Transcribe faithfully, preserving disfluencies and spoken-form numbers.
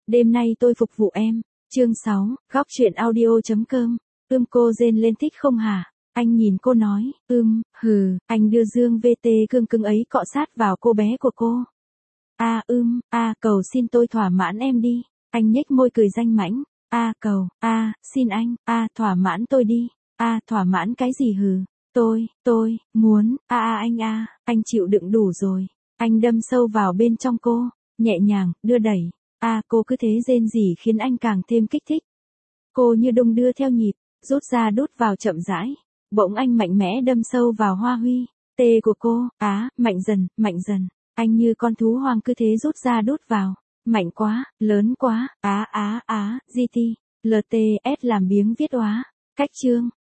Đêm nay tôi phục vụ em. Chương sáu, góc truyện audio.com. Ưm cô rên lên thích không hả? Anh nhìn cô nói, ưm, hừ, anh đưa dương vê tê cương cứng ấy cọ sát vào cô bé của cô. A à, ưm, a à, cầu xin tôi thỏa mãn em đi. Anh nhếch môi cười danh mãnh. A à, cầu, a à, xin anh, a à, thỏa mãn tôi đi. A à, thỏa mãn cái gì hừ? Tôi, tôi, muốn, a à, a à, anh a, à, anh chịu đựng đủ rồi. Anh đâm sâu vào bên trong cô, nhẹ nhàng, đưa đẩy. A à, cô cứ thế rên rỉ khiến anh càng thêm kích thích. Cô như đung đưa theo nhịp, rút ra đút vào chậm rãi. Bỗng anh mạnh mẽ đâm sâu vào hoa huy, tê của cô, á, mạnh dần, mạnh dần. Anh như con thú hoang cứ thế rút ra đút vào. Mạnh quá, lớn quá, á á á, giê tê, lờ tê ét làm biếng viết oá. Cách chương.